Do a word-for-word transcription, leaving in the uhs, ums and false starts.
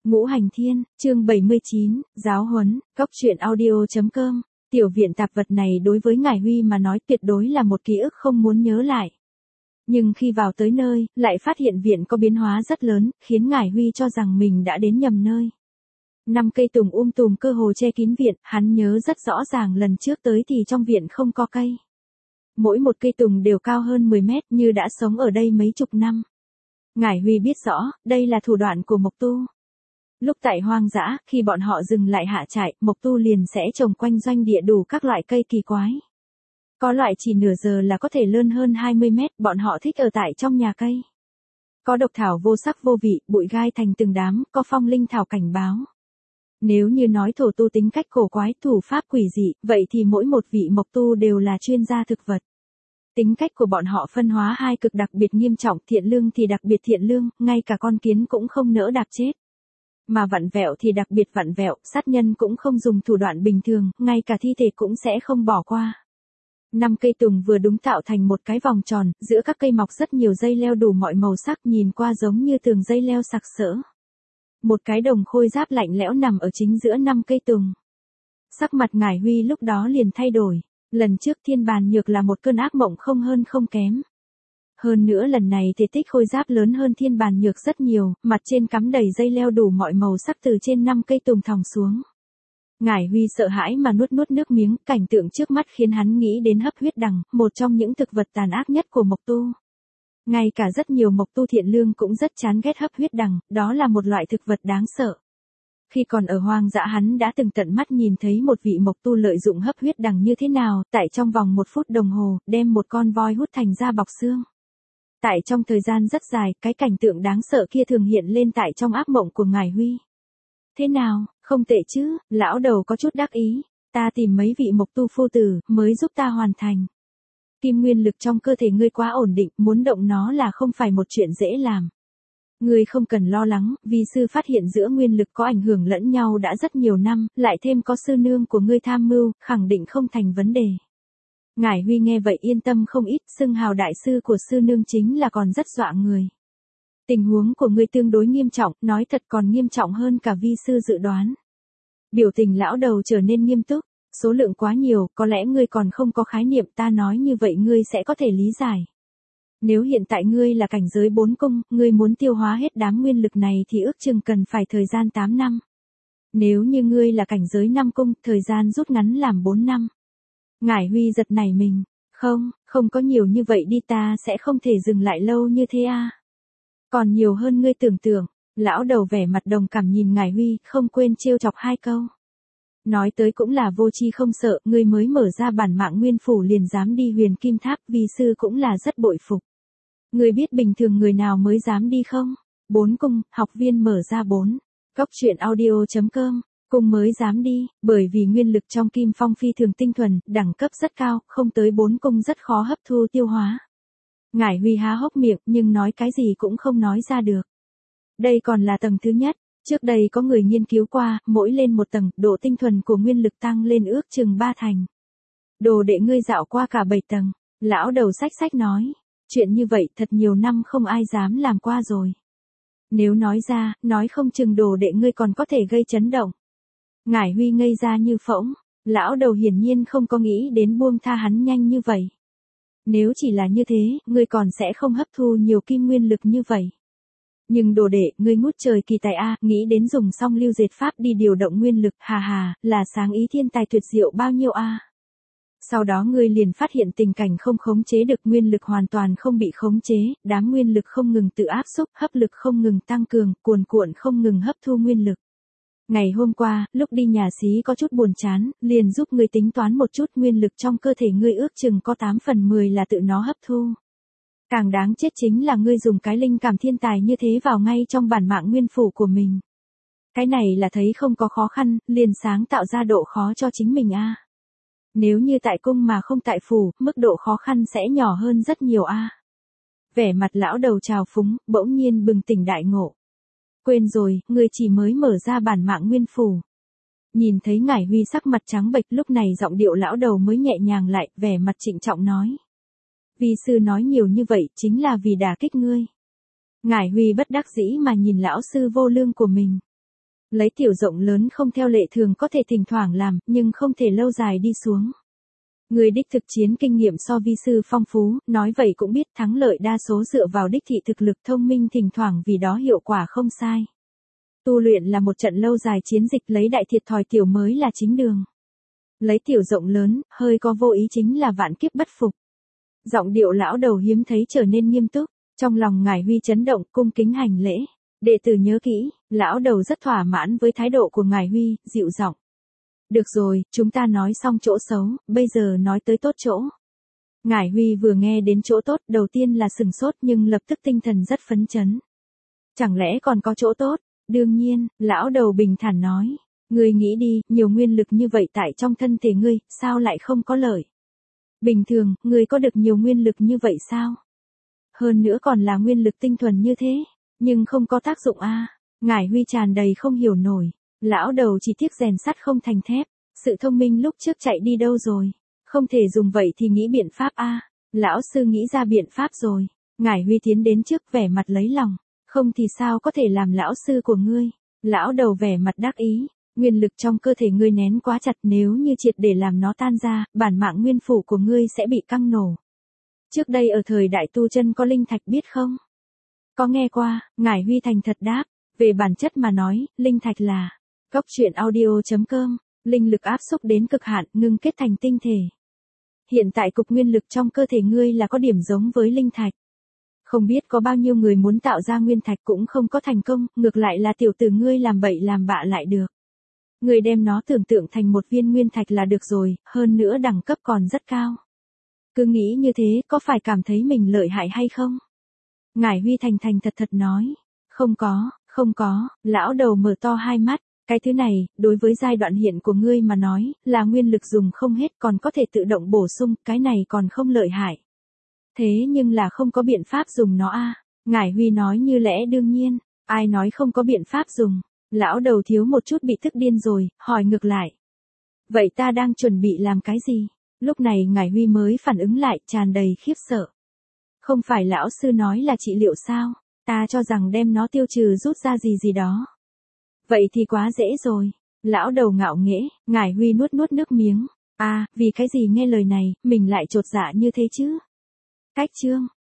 Ngũ Hành Thiên, chương bảy mươi chín, giáo huấn, góc truyện audio.com. Tiểu viện tạp vật này đối với Ngải Huy mà nói tuyệt đối là một ký ức không muốn nhớ lại. Nhưng khi vào tới nơi, lại phát hiện viện có biến hóa rất lớn, khiến Ngải Huy cho rằng mình đã đến nhầm nơi. Năm cây tùng um tùm cơ hồ che kín viện, hắn nhớ rất rõ ràng lần trước tới thì trong viện không có cây. Mỗi một cây tùng đều cao hơn mười mét như đã sống ở đây mấy chục năm. Ngải Huy biết rõ, đây là thủ đoạn của Mộc Tu. Lúc tại hoang dã, khi bọn họ dừng lại hạ trại, Mộc Tu liền sẽ trồng quanh doanh địa đủ các loại cây kỳ quái. Có loại chỉ nửa giờ là có thể lớn hơn hai mươi mét, bọn họ thích ở tại trong nhà cây. Có độc thảo vô sắc vô vị, bụi gai thành từng đám, có phong linh thảo cảnh báo. Nếu như nói thổ tu tính cách cổ quái, thủ pháp quỷ dị, vậy thì mỗi một vị Mộc Tu đều là chuyên gia thực vật. Tính cách của bọn họ phân hóa hai cực đặc biệt nghiêm trọng, thiện lương thì đặc biệt thiện lương, ngay cả con kiến cũng không nỡ đạp chết. Mà vặn vẹo thì đặc biệt vặn vẹo, sát nhân cũng không dùng thủ đoạn bình thường, ngay cả thi thể cũng sẽ không bỏ qua. Năm cây tùng vừa đúng tạo thành một cái vòng tròn, giữa các cây mọc rất nhiều dây leo đủ mọi màu sắc, nhìn qua giống như tường dây leo sặc sỡ. Một cái đồng khôi giáp lạnh lẽo nằm ở chính giữa năm cây tùng. Sắc mặt Ngải Huy lúc đó liền thay đổi. Lần trước thiên bàn nhược là một cơn ác mộng không hơn không kém. Hơn nữa lần này thể tích khôi giáp lớn hơn thiên bàn nhược rất nhiều, mặt trên cắm đầy dây leo đủ mọi màu sắc từ trên năm cây tùng thòng xuống. Ngải Huy sợ hãi mà nuốt nuốt nước miếng, cảnh tượng trước mắt khiến hắn nghĩ đến hấp huyết đằng, một trong những thực vật tàn ác nhất của Mộc Tu. Ngay cả rất nhiều Mộc Tu thiện lương cũng rất chán ghét hấp huyết đằng, đó là một loại thực vật đáng sợ. Khi còn ở hoang dã hắn đã từng tận mắt nhìn thấy một vị Mộc Tu lợi dụng hấp huyết đằng như thế nào, tại trong vòng một phút đồng hồ, đem một con voi hút thành da bọc xương. Tại trong thời gian rất dài, cái cảnh tượng đáng sợ kia thường hiện lên tại trong ác mộng của Ngải Huy. Thế nào, không tệ chứ, lão đầu có chút đắc ý, ta tìm mấy vị Mộc Tu phu tử, mới giúp ta hoàn thành. Kim nguyên lực trong cơ thể ngươi quá ổn định, muốn động nó là không phải một chuyện dễ làm. Ngươi không cần lo lắng, vì sư phát hiện giữa nguyên lực có ảnh hưởng lẫn nhau đã rất nhiều năm, lại thêm có sư nương của ngươi tham mưu, khẳng định không thành vấn đề. Ngải Huy nghe vậy yên tâm không ít, xưng hào đại sư của sư nương chính là còn rất dọa người. Tình huống của ngươi tương đối nghiêm trọng, nói thật còn nghiêm trọng hơn cả vi sư dự đoán. Biểu tình lão đầu trở nên nghiêm túc, số lượng quá nhiều, có lẽ ngươi còn không có khái niệm, ta nói như vậy ngươi sẽ có thể lý giải. Nếu hiện tại ngươi là cảnh giới bốn cung, ngươi muốn tiêu hóa hết đám nguyên lực này thì ước chừng cần phải thời gian tám năm. Nếu như ngươi là cảnh giới năm cung, thời gian rút ngắn làm bốn năm. Ngải Huy giật nảy mình, không, không có nhiều như vậy đi, ta sẽ không thể dừng lại lâu như thế à. Còn nhiều hơn ngươi tưởng tượng, lão đầu vẻ mặt đồng cảm nhìn Ngải Huy, không quên trêu chọc hai câu. Nói tới cũng là vô tri không sợ, ngươi mới mở ra bản mạng nguyên phủ liền dám đi huyền kim tháp, vi sư cũng là rất bội phục. Ngươi biết bình thường người nào mới dám đi không? Bốn cung, học viên mở ra bốn. Góc truyện audio.com, cung mới dám đi, bởi vì nguyên lực trong kim phong phi thường tinh thuần, đẳng cấp rất cao, không tới bốn cung rất khó hấp thu tiêu hóa. Ngải Huy há hốc miệng nhưng nói cái gì cũng không nói ra được. Đây còn là tầng thứ nhất, trước đây có người nghiên cứu qua, mỗi lên một tầng, độ tinh thuần của nguyên lực tăng lên ước chừng ba thành. Đồ đệ ngươi dạo qua cả bảy tầng, lão đầu sách sách nói. Chuyện như vậy thật nhiều năm không ai dám làm qua rồi. Nếu nói ra, nói không chừng đồ đệ ngươi còn có thể gây chấn động. Ngải Huy ngây ra như phỗng, lão đầu hiển nhiên không có nghĩ đến buông tha hắn nhanh như vậy. Nếu chỉ là như thế, ngươi còn sẽ không hấp thu nhiều kim nguyên lực như vậy. Nhưng đồ đệ, ngươi ngút trời kỳ tài a, nghĩ đến dùng song lưu diệt pháp đi điều động nguyên lực, hà hà, là sáng ý thiên tài tuyệt diệu bao nhiêu a. Sau đó ngươi liền phát hiện tình cảnh không khống chế được, nguyên lực hoàn toàn không bị khống chế, đám nguyên lực không ngừng tự áp xúc, hấp lực không ngừng tăng cường, cuồn cuộn không ngừng hấp thu nguyên lực. Ngày hôm qua, lúc đi nhà xí có chút buồn chán, liền giúp ngươi tính toán một chút, nguyên lực trong cơ thể ngươi ước chừng có tám phần mười là tự nó hấp thu. Càng đáng chết chính là ngươi dùng cái linh cảm thiên tài như thế vào ngay trong bản mạng nguyên phủ của mình. Cái này là thấy không có khó khăn, liền sáng tạo ra độ khó cho chính mình a. Nếu như tại cung mà không tại phủ, mức độ khó khăn sẽ nhỏ hơn rất nhiều a. Vẻ mặt lão đầu trào phúng, bỗng nhiên bừng tỉnh đại ngộ. Quên rồi, ngươi chỉ mới mở ra bản mạng nguyên phủ. Nhìn thấy Ngải Huy sắc mặt trắng bệch, lúc này giọng điệu lão đầu mới nhẹ nhàng lại, vẻ mặt trịnh trọng nói. Vi sư nói nhiều như vậy chính là vì đả kích ngươi. Ngải Huy bất đắc dĩ mà nhìn lão sư vô lương của mình. Lấy tiểu rộng lớn không theo lệ thường có thể thỉnh thoảng làm, nhưng không thể lâu dài đi xuống. Người đích thực chiến kinh nghiệm so vi sư phong phú, nói vậy cũng biết thắng lợi đa số dựa vào đích thị thực lực thông minh thỉnh thoảng vì đó hiệu quả không sai. Tu luyện là một trận lâu dài chiến dịch lấy đại thiệt thòi tiểu mới là chính đường. Lấy tiểu rộng lớn, hơi có vô ý chính là vạn kiếp bất phục. Giọng điệu lão đầu hiếm thấy trở nên nghiêm túc, trong lòng Ngải Huy chấn động cung kính hành lễ. Đệ tử nhớ kỹ, lão đầu rất thỏa mãn với thái độ của Ngải Huy, dịu giọng. Được rồi, chúng ta nói xong chỗ xấu, bây giờ nói tới tốt chỗ. Ngải Huy vừa nghe đến chỗ tốt, đầu tiên là sừng sốt nhưng lập tức tinh thần rất phấn chấn. Chẳng lẽ còn có chỗ tốt? Đương nhiên, lão đầu bình thản nói. Ngươi nghĩ đi, nhiều nguyên lực như vậy tại trong thân thể ngươi, sao lại không có lợi? Bình thường, ngươi có được nhiều nguyên lực như vậy sao? Hơn nữa còn là nguyên lực tinh thuần như thế, nhưng không có tác dụng a. À. Ngải Huy tràn đầy không hiểu nổi. Lão đầu chỉ tiếc rèn sắt không thành thép, sự thông minh lúc trước chạy đi đâu rồi? Không thể dùng vậy thì nghĩ biện pháp a. À. Lão sư nghĩ ra biện pháp rồi. Ngải Huy tiến đến trước vẻ mặt lấy lòng. Không thì sao có thể làm lão sư của ngươi? Lão đầu vẻ mặt đắc ý. Nguyên lực trong cơ thể ngươi nén quá chặt, nếu như triệt để làm nó tan ra, bản mạng nguyên phủ của ngươi sẽ bị căng nổ. Trước đây ở thời đại tu chân có linh thạch biết không? Có nghe qua, Ngải Huy thành thật đáp. Về bản chất mà nói, linh thạch là Cốc truyện audio chấm com, linh lực áp xúc đến cực hạn, ngưng kết thành tinh thể. Hiện tại cục nguyên lực trong cơ thể ngươi là có điểm giống với linh thạch. Không biết có bao nhiêu người muốn tạo ra nguyên thạch cũng không có thành công, ngược lại là tiểu tử ngươi làm bậy làm bạ lại được. Ngươi đem nó tưởng tượng thành một viên nguyên thạch là được rồi, hơn nữa đẳng cấp còn rất cao. Cứ nghĩ như thế, có phải cảm thấy mình lợi hại hay không? Ngải Huy thành thành thật thật nói. Không có, không có, lão đầu mở to hai mắt. Cái thứ này, đối với giai đoạn hiện của ngươi mà nói, là nguyên lực dùng không hết còn có thể tự động bổ sung, cái này còn không lợi hại. Thế nhưng là không có biện pháp dùng nó a. À. Ngải Huy nói như lẽ đương nhiên, ai nói không có biện pháp dùng. Lão đầu thiếu một chút bị tức điên rồi, hỏi ngược lại. Vậy ta đang chuẩn bị làm cái gì? Lúc này Ngải Huy mới phản ứng lại, tràn đầy khiếp sợ. Không phải lão sư nói là trị liệu sao? Ta cho rằng đem nó tiêu trừ rút ra gì gì đó. Vậy thì quá dễ rồi. Lão đầu ngạo nghễ, Ngải Huy nuốt nuốt nước miếng. À, vì cái gì nghe lời này, mình lại chột dạ như thế chứ? Cách chương.